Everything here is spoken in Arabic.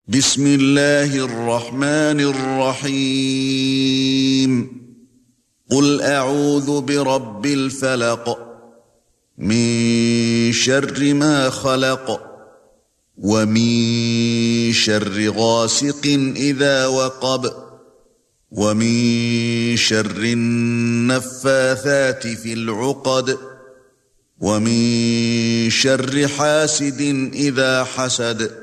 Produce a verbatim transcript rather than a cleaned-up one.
بسم الله الرحمن الرحيم قل أعوذ برب الفلق من شر ما خلق ومن شر غاسق إذا وقب ومن شر النفاثات في العقد ومن شر حاسد إذا حسد